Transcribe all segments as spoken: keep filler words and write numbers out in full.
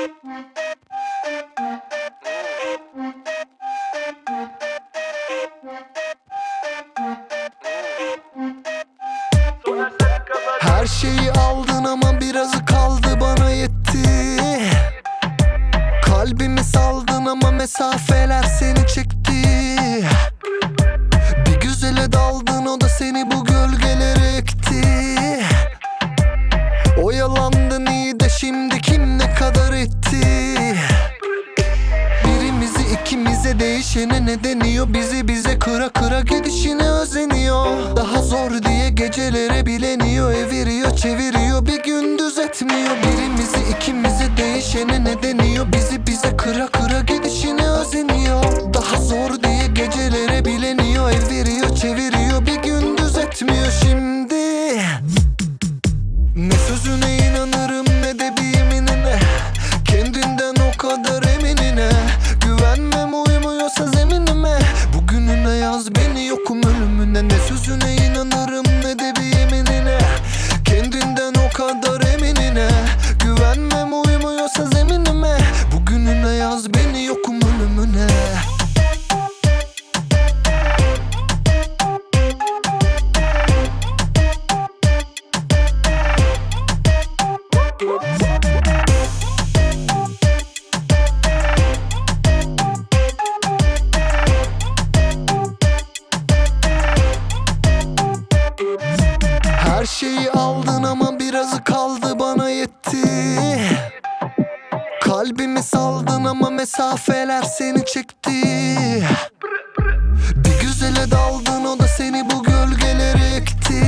Her şeyi aldın ama birazı kaldı, bana yetti. Kalbimi saldın ama mesafeler seni çekti. Bir güzele daldın, o da seni bu gölgelere ekti. Oyalandın iyi de şimdi kim ne kadar etti? Birimizi ikimize değişene ne deniyor? Bizi bize kıra kıra gidişine özeniyor. Daha zor diye gecelere bileniyor, eviriyor çeviriyor, bir gündüz etmiyor. Birimizi ikimize değişene ne deniyor? Bizi bize kıra kıra gidişine özeniyor. Daha zor diye gecelere bileniyor, eviriyor çeviriyor, bir gündüz etmiyor şimdi. Ne sözüne inanırım ne de bir yeminine, kendinden o kadar eminine. Güvenmem uymuyorsa zeminime, bugününe yaz beni yokum ölümüne. Ne sözüne inanırım ne de bir yeminine, kendinden o kadar eminine. Güvenmem uymuyorsa zeminime, bugününe yaz beni yokum ölümüne. Her şeyi aldın ama birazı kaldı, bana yetti. Kalbimi saldın ama mesafeler seni çekti. Bir güzele daldın, o da seni bu gölgelere ekti.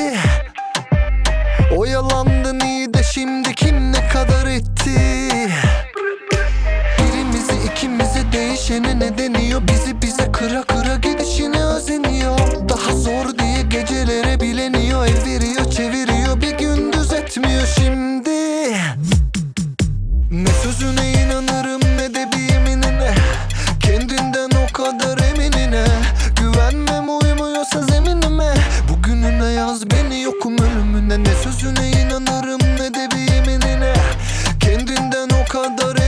Oyalandın iyi de şimdi kim ne kadar etti? Birimizi ikimize değişene ne deniyor? Bizi bize kıra kıra gidişine özeniyor. Daha zor diye gecelere bileniyor, eviriyor çeviriyor, bir gündüz etmiyor şimdi. Ne sözüne inanırım ne de bir yeminine, kendinden o kadar eminine. Güvenmem uymuyorsa zeminime, bugününe yaz beni yokum ölümüne. Ne sözüne inanırım ne de bir yeminine, kendinden o kadar